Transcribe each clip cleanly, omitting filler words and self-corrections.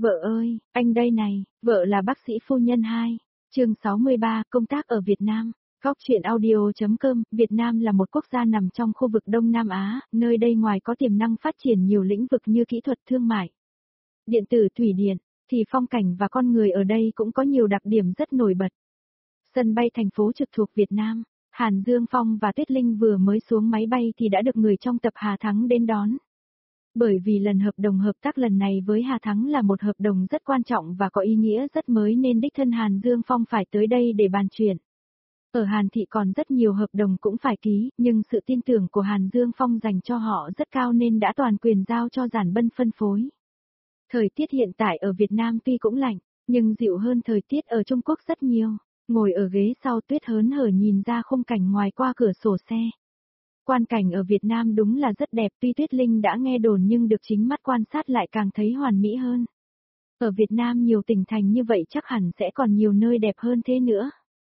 Vợ ơi, anh đây này, vợ là bác sĩ phu nhân 2. Chương 63, công tác ở Việt Nam. Góc truyện audio.com, Việt Nam là một quốc gia nằm trong khu vực Đông Nam Á, nơi đây ngoài có tiềm năng phát triển nhiều lĩnh vực như kỹ thuật thương mại, điện tử thủy điện, thì phong cảnh và con người ở đây cũng có nhiều đặc điểm rất nổi bật. Sân bay thành phố trực thuộc Việt Nam, Hàn Dương Phong và Tuyết Linh vừa mới xuống máy bay thì đã được người trong tập Hà Thắng đến đón. Bởi vì lần hợp đồng hợp tác lần này với Hà Thắng là một hợp đồng rất quan trọng và có ý nghĩa rất mới nên đích thân Hàn Dương Phong phải tới đây để bàn chuyện. Ở Hàn Thị còn rất nhiều hợp đồng cũng phải ký, nhưng sự tin tưởng của Hàn Dương Phong dành cho họ rất cao nên đã toàn quyền giao cho Giản Bân phân phối. Thời tiết hiện tại ở Việt Nam tuy cũng lạnh, nhưng dịu hơn thời tiết ở Trung Quốc rất nhiều. Ngồi ở ghế sau Tuyết hớn hở nhìn ra khung cảnh ngoài qua cửa sổ xe. Quan cảnh ở Việt Nam đúng là rất đẹp, tuy Tuyết Linh đã nghe đồn nhưng được chính mắt quan sát lại càng thấy hoàn mỹ hơn. Ở Việt Nam nhiều tỉnh thành như vậy chắc hẳn sẽ còn nhiều nơi đẹp hơn thế nữa.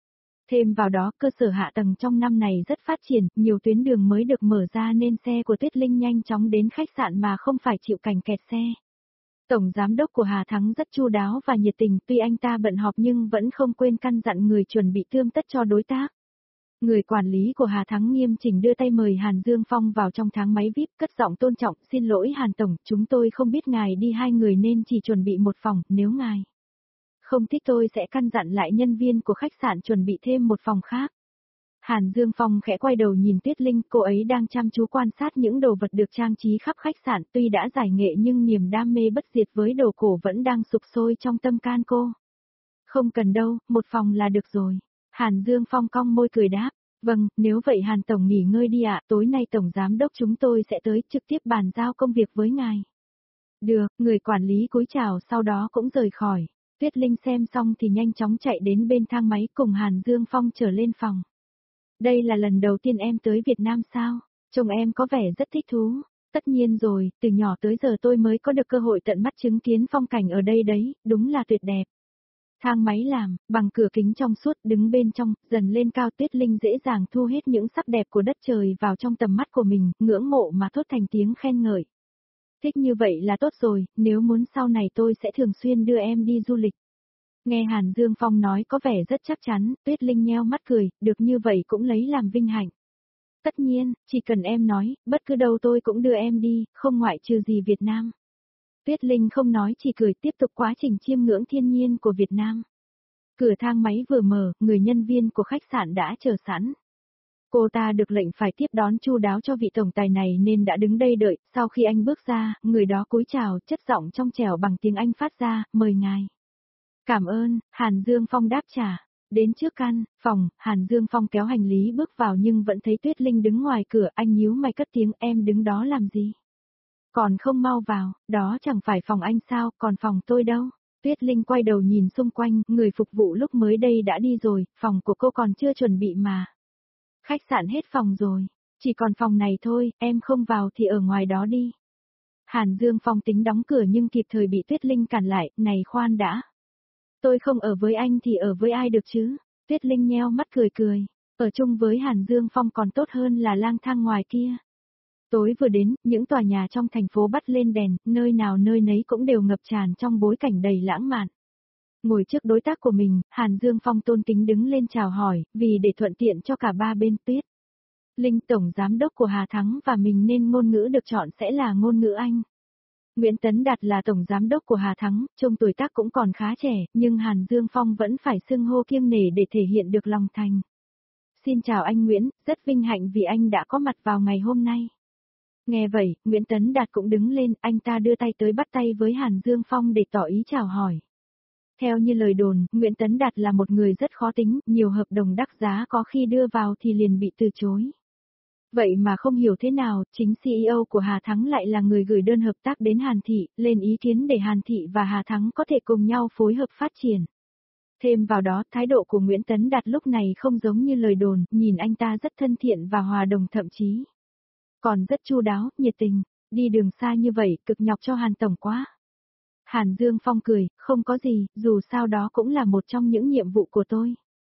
Thêm vào đó cơ sở hạ tầng trong năm này rất phát triển, nhiều tuyến đường mới được mở ra nên xe của Tuyết Linh nhanh chóng đến khách sạn mà không phải chịu cảnh kẹt xe. Tổng giám đốc của Hà Thắng rất chu đáo và nhiệt tình, tuy anh ta bận họp nhưng vẫn không quên căn dặn người chuẩn bị tươm tất cho đối tác. Người quản lý của Hà Thắng nghiêm chỉnh đưa tay mời Hàn Dương Phong vào trong thang máy VIP, cất giọng tôn trọng, xin lỗi Hàn Tổng, chúng tôi không biết ngài đi 2 người nên chỉ chuẩn bị một phòng, nếu ngài không thích tôi sẽ căn dặn lại nhân viên của khách sạn chuẩn bị thêm một phòng khác. Hàn Dương Phong khẽ quay đầu nhìn Tuyết Linh, cô ấy đang chăm chú quan sát những đồ vật được trang trí khắp khách sạn, tuy đã giải nghệ nhưng niềm đam mê bất diệt với đồ cổ vẫn đang sục sôi trong tâm can cô. Không cần đâu, một phòng là được rồi. Hàn Dương Phong cong môi cười đáp, vâng, nếu vậy Hàn Tổng nghỉ ngơi đi ạ, tối nay Tổng Giám đốc chúng tôi sẽ tới trực tiếp bàn giao công việc với ngài. Được, người quản lý cúi chào sau đó cũng rời khỏi. Tuyết Linh xem xong thì nhanh chóng chạy đến bên thang máy cùng Hàn Dương Phong trở lên phòng. Đây là lần đầu tiên em tới Việt Nam sao? Trông em có vẻ rất thích thú. Tất nhiên rồi, từ nhỏ tới giờ tôi mới có được cơ hội tận mắt chứng kiến phong cảnh ở đây đấy, đúng là tuyệt đẹp. Thang máy làm, bằng cửa kính trong suốt, đứng bên trong, dần lên cao Tuyết Linh dễ dàng thu hết những sắc đẹp của đất trời vào trong tầm mắt của mình, ngưỡng mộ mà thốt thành tiếng khen ngợi. Thích như vậy là tốt rồi, nếu muốn sau này tôi sẽ thường xuyên đưa em đi du lịch. Nghe Hàn Dương Phong nói có vẻ rất chắc chắn, Tuyết Linh nheo mắt cười, được như vậy cũng lấy làm vinh hạnh. Tất nhiên, chỉ cần em nói, bất cứ đâu tôi cũng đưa em đi, không ngoại trừ gì Việt Nam. Tuyết Linh không nói chỉ cười tiếp tục quá trình chiêm ngưỡng thiên nhiên của Việt Nam. Cửa thang máy vừa mở, người nhân viên của khách sạn đã chờ sẵn. Cô ta được lệnh phải tiếp đón chu đáo cho vị tổng tài này nên đã đứng đây đợi, sau khi anh bước ra, người đó cúi chào, chất giọng trong trẻo bằng tiếng Anh phát ra, mời ngài. Cảm ơn, Hàn Dương Phong đáp trả. Đến trước căn phòng, Hàn Dương Phong kéo hành lý bước vào nhưng vẫn thấy Tuyết Linh đứng ngoài cửa, anh nhíu mày cất tiếng, em đứng đó làm gì? Còn không mau vào, đó chẳng phải phòng anh sao, còn phòng tôi đâu? Tuyết Linh quay đầu nhìn xung quanh, người phục vụ lúc mới đây đã đi rồi, phòng của cô còn chưa chuẩn bị mà. Khách sạn hết phòng rồi, chỉ còn phòng này thôi, em không vào thì ở ngoài đó đi. Hàn Dương Phong tính đóng cửa nhưng kịp thời bị Tuyết Linh cản lại, này khoan đã. Tôi không ở với anh thì ở với ai được chứ? Tuyết Linh nheo mắt cười cười, ở chung với Hàn Dương Phong còn tốt hơn là lang thang ngoài kia. Tối vừa đến, những tòa nhà trong thành phố bắt lên đèn, nơi nào nơi nấy cũng đều ngập tràn trong bối cảnh đầy lãng mạn. Ngồi trước đối tác của mình, Hàn Dương Phong tôn kính đứng lên chào hỏi, vì để thuận tiện cho cả ba bên Tuyết Linh tổng giám đốc của Hà Thắng và mình nên ngôn ngữ được chọn sẽ là ngôn ngữ Anh. Nguyễn Tấn Đạt là tổng giám đốc của Hà Thắng, trông tuổi tác cũng còn khá trẻ, nhưng Hàn Dương Phong vẫn phải xưng hô kiêng nể để thể hiện được lòng thành. Xin chào anh Nguyễn, rất vinh hạnh vì anh đã có mặt vào ngày hôm nay. Nghe vậy, Nguyễn Tấn Đạt cũng đứng lên, anh ta đưa tay tới bắt tay với Hàn Dương Phong để tỏ ý chào hỏi. Theo như lời đồn, Nguyễn Tấn Đạt là một người rất khó tính, nhiều hợp đồng đắt giá có khi đưa vào thì liền bị từ chối. Vậy mà không hiểu thế nào, chính CEO của Hà Thắng lại là người gửi đơn hợp tác đến Hàn Thị, lên ý kiến để Hàn Thị và Hà Thắng có thể cùng nhau phối hợp phát triển. Thêm vào đó, thái độ của Nguyễn Tấn Đạt lúc này không giống như lời đồn, nhìn anh ta rất thân thiện và hòa đồng thậm chí còn rất chu đáo, nhiệt tình, đi đường xa như vậy, cực nhọc cho Hàn Tổng quá. Hàn Dương Phong cười, không có gì, dù sao đó cũng là một trong những nhiệm vụ của tôi.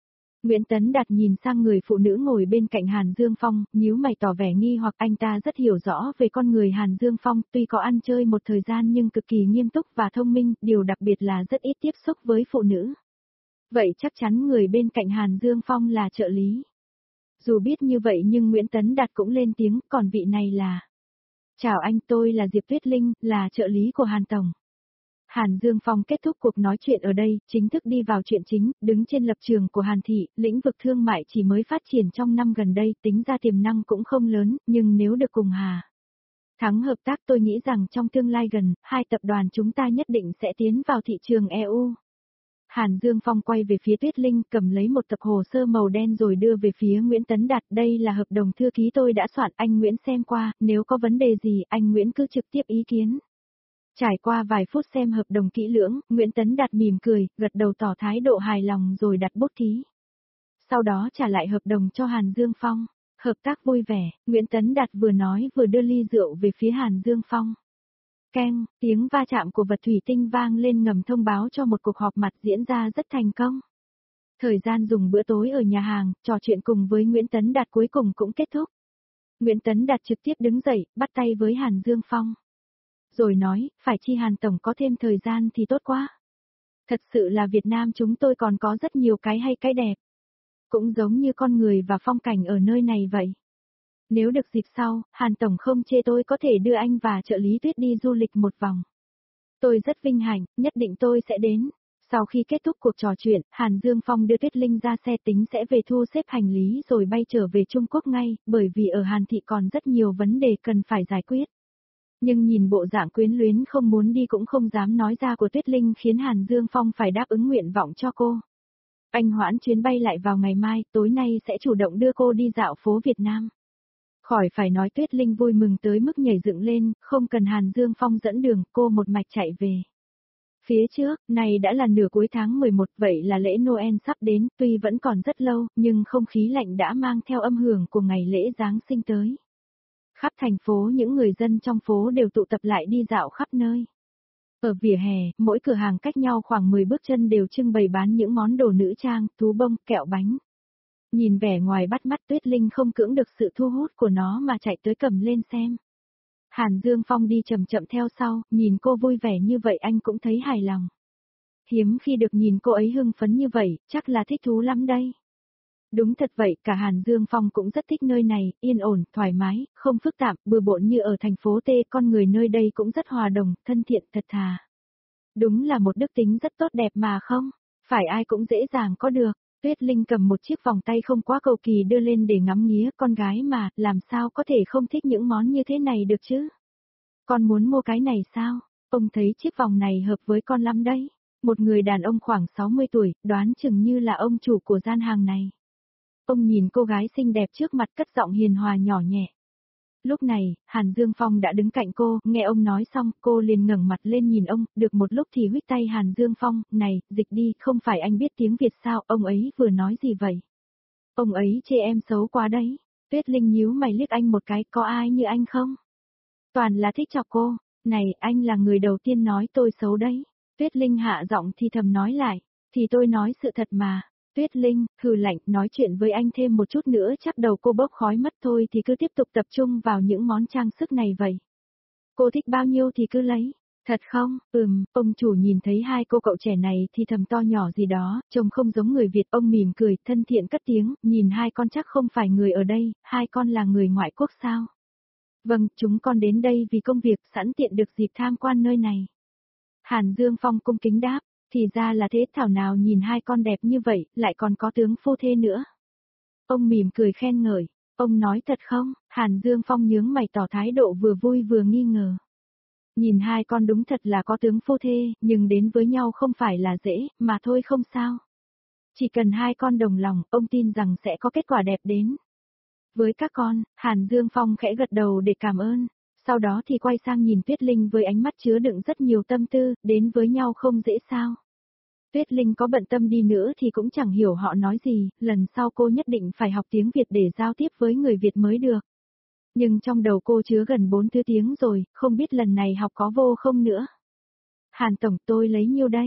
Nguyễn Tấn Đạt nhìn sang người phụ nữ ngồi bên cạnh Hàn Dương Phong, nhíu mày tỏ vẻ nghi hoặc anh ta rất hiểu rõ về con người Hàn Dương Phong, tuy có ăn chơi một thời gian nhưng cực kỳ nghiêm túc và thông minh, điều đặc biệt là rất ít tiếp xúc với phụ nữ. Vậy chắc chắn người bên cạnh Hàn Dương Phong là trợ lý. Dù biết như vậy nhưng Nguyễn Tấn Đạt cũng lên tiếng, còn vị này là... Chào anh, tôi là Diệp Tuyết Linh, là trợ lý của Hàn Tổng. Hàn Dương Phong kết thúc cuộc nói chuyện ở đây, chính thức đi vào chuyện chính, đứng trên lập trường của Hàn Thị, lĩnh vực thương mại chỉ mới phát triển trong năm gần đây, tính ra tiềm năng cũng không lớn, nhưng nếu được cùng Hà Thắng hợp tác tôi nghĩ rằng trong tương lai gần, hai tập đoàn chúng ta nhất định sẽ tiến vào thị trường EU. Hàn Dương Phong quay về phía Tuyết Linh, cầm lấy một tập hồ sơ màu đen rồi đưa về phía Nguyễn Tấn Đạt, đây là hợp đồng thư ký tôi đã soạn, anh Nguyễn xem qua, nếu có vấn đề gì, anh Nguyễn cứ trực tiếp ý kiến. Trải qua vài phút xem hợp đồng kỹ lưỡng, Nguyễn Tấn Đạt mỉm cười, gật đầu tỏ thái độ hài lòng rồi đặt bút ký. Sau đó trả lại hợp đồng cho Hàn Dương Phong. Hợp tác vui vẻ, Nguyễn Tấn Đạt vừa nói vừa đưa ly rượu về phía Hàn Dương Phong. Keng, tiếng va chạm của vật thủy tinh vang lên ngầm thông báo cho một cuộc họp mặt diễn ra rất thành công. Thời gian dùng bữa tối ở nhà hàng, trò chuyện cùng với Nguyễn Tấn Đạt cuối cùng cũng kết thúc. Nguyễn Tấn Đạt trực tiếp đứng dậy, bắt tay với Hàn Dương Phong. Rồi nói, phải chi Hàn Tổng có thêm thời gian thì tốt quá. Thật sự là Việt Nam chúng tôi còn có rất nhiều cái hay cái đẹp. Cũng giống như con người và phong cảnh ở nơi này vậy. Nếu được dịp sau, Hàn Tổng không chê tôi có thể đưa anh và trợ lý Tuyết đi du lịch một vòng. Tôi rất vinh hạnh, nhất định tôi sẽ đến. Sau khi kết thúc cuộc trò chuyện, Hàn Dương Phong đưa Tuyết Linh ra xe tính sẽ về thu xếp hành lý rồi bay trở về Trung Quốc ngay, bởi vì ở Hàn Thị còn rất nhiều vấn đề cần phải giải quyết. Nhưng nhìn bộ dạng quyến luyến không muốn đi cũng không dám nói ra của Tuyết Linh khiến Hàn Dương Phong phải đáp ứng nguyện vọng cho cô. Anh hoãn chuyến bay lại vào ngày mai, tối nay sẽ chủ động đưa cô đi dạo phố Việt Nam. Khỏi phải nói Tuyết Linh vui mừng tới mức nhảy dựng lên, không cần Hàn Dương Phong dẫn đường, cô một mạch chạy về. Phía trước, này đã là nửa cuối tháng 11, vậy là lễ Noel sắp đến, tuy vẫn còn rất lâu, nhưng không khí lạnh đã mang theo âm hưởng của ngày lễ Giáng sinh tới. Khắp thành phố những người dân trong phố đều tụ tập lại đi dạo khắp nơi. Ở vỉa hè, mỗi cửa hàng cách nhau khoảng 10 bước chân đều trưng bày bán những món đồ nữ trang, thú bông, kẹo bánh. Nhìn vẻ ngoài bắt mắt Tuyết Linh không cưỡng được sự thu hút của nó mà chạy tới cầm lên xem. Hàn Dương Phong đi chậm chậm theo sau, nhìn cô vui vẻ như vậy anh cũng thấy hài lòng. Hiếm khi được nhìn cô ấy hưng phấn như vậy, chắc là thích thú lắm đây. Đúng thật vậy, cả Hàn Dương Phong cũng rất thích nơi này, yên ổn, thoải mái, không phức tạp, bừa bộn như ở thành phố T, con người nơi đây cũng rất hòa đồng, thân thiện, thật thà. Đúng là một đức tính rất tốt đẹp mà không, phải ai cũng dễ dàng có được. Tuyết Linh cầm một chiếc vòng tay không quá cầu kỳ đưa lên để ngắm nghía, con gái mà, làm sao có thể không thích những món như thế này được chứ? Con muốn mua cái này sao? Ông thấy chiếc vòng này hợp với con lắm đấy. Một người đàn ông khoảng 60 tuổi, đoán chừng như là ông chủ của gian hàng này. Ông nhìn cô gái xinh đẹp trước mặt cất giọng hiền hòa nhỏ nhẹ. Lúc này, Hàn Dương Phong đã đứng cạnh cô, nghe ông nói xong, cô liền ngẩng mặt lên nhìn ông, được một lúc thì huých tay Hàn Dương Phong, này, dịch đi, không phải anh biết tiếng Việt sao, ông ấy vừa nói gì vậy? Ông ấy chê em xấu quá đấy. Tuyết Linh nhíu mày liếc anh một cái, có ai như anh không? Toàn là thích chọc cô, này, anh là người đầu tiên nói tôi xấu đấy. Tuyết Linh hạ giọng thì thầm nói lại, thì tôi nói sự thật mà. Tuyết Linh, hừ lạnh, nói chuyện với anh thêm một chút nữa chắc đầu cô bốc khói mất thôi thì cứ tiếp tục tập trung vào những món trang sức này vậy. Cô thích bao nhiêu thì cứ lấy. Thật không? Ông chủ nhìn thấy hai cô cậu trẻ này thì thầm to nhỏ gì đó, trông không giống người Việt, ông mỉm cười, thân thiện cất tiếng, nhìn hai con chắc không phải người ở đây, hai con là người ngoại quốc sao? Vâng, chúng con đến đây vì công việc, sẵn tiện được dịp tham quan nơi này. Hàn Dương Phong cung kính đáp. Thì ra là thế, thảo nào nhìn hai con đẹp như vậy, lại còn có tướng phu thê nữa. Ông mỉm cười khen ngợi, ông nói thật không? Hàn Dương Phong nhướng mày tỏ thái độ vừa vui vừa nghi ngờ. Nhìn hai con đúng thật là có tướng phu thê, nhưng đến với nhau không phải là dễ, mà thôi không sao. Chỉ cần hai con đồng lòng, ông tin rằng sẽ có kết quả đẹp đến. Với các con, Hàn Dương Phong khẽ gật đầu để cảm ơn. Sau đó thì quay sang nhìn Tuyết Linh với ánh mắt chứa đựng rất nhiều tâm tư, đến với nhau không dễ sao. Tuyết Linh có bận tâm đi nữa thì cũng chẳng hiểu họ nói gì, lần sau cô nhất định phải học tiếng Việt để giao tiếp với người Việt mới được. Nhưng trong đầu cô chứa gần 4 thứ tiếng rồi, không biết lần này học có vô không nữa. Hàn Tổng, tôi lấy nhiêu đây?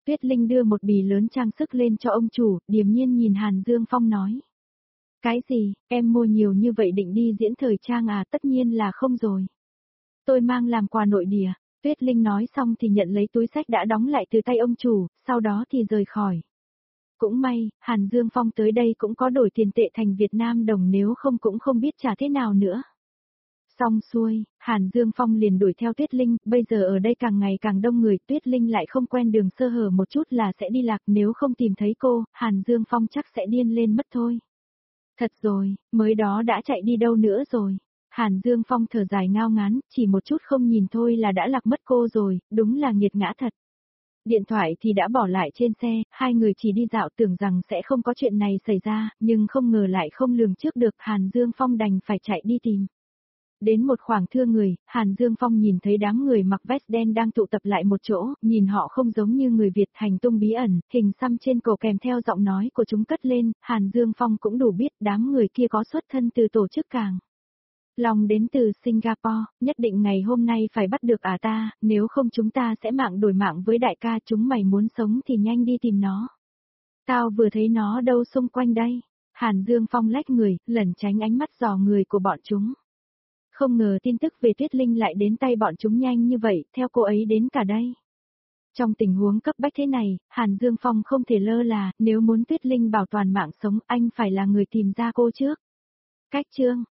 Tuyết Linh đưa một bì lớn trang sức lên cho ông chủ, điềm nhiên nhìn Hàn Dương Phong nói. Cái gì, em mua nhiều như vậy định đi diễn thời trang à? Tất nhiên là không rồi. Tôi mang làm quà nội địa. Tuyết Linh nói xong thì nhận lấy túi xách đã đóng lại từ tay ông chủ, sau đó thì rời khỏi. Cũng may, Hàn Dương Phong tới đây cũng có đổi tiền tệ thành Việt Nam đồng, nếu không cũng không biết trả thế nào nữa. Xong xuôi, Hàn Dương Phong liền đuổi theo Tuyết Linh, bây giờ ở đây càng ngày càng đông người, Tuyết Linh lại không quen đường, sơ hở một chút là sẽ đi lạc, nếu không tìm thấy cô, Hàn Dương Phong chắc sẽ điên lên mất thôi. Thật rồi, mới đó đã chạy đi đâu nữa rồi. Hàn Dương Phong thở dài ngao ngán, chỉ một chút không nhìn thôi là đã lạc mất cô rồi, đúng là nghiệt ngã thật. Điện thoại thì đã bỏ lại trên xe, hai người chỉ đi dạo tưởng rằng sẽ không có chuyện này xảy ra, nhưng không ngờ lại không lường trước được, Hàn Dương Phong đành phải chạy đi tìm. Đến một khoảng thưa người, Hàn Dương Phong nhìn thấy đám người mặc vest đen đang tụ tập lại một chỗ, nhìn họ không giống như người Việt, hành tung bí ẩn, hình xăm trên cổ kèm theo giọng nói của chúng cất lên, Hàn Dương Phong cũng đủ biết đám người kia có xuất thân từ tổ chức Càng Long đến từ Singapore, nhất định ngày hôm nay phải bắt được ta, nếu không chúng ta sẽ mạng đổi mạng với đại ca, chúng mày muốn sống thì nhanh đi tìm nó. Tao vừa thấy nó đâu xung quanh đây. Hàn Dương Phong lách người, lẩn tránh ánh mắt dò người của bọn chúng. Không ngờ tin tức về Tuyết Linh lại đến tay bọn chúng nhanh như vậy, theo cô ấy đến cả đây. Trong tình huống cấp bách thế này, Hàn Dương Phong không thể lơ là, nếu muốn Tuyết Linh bảo toàn mạng sống, anh phải là người tìm ra cô trước. Cách chương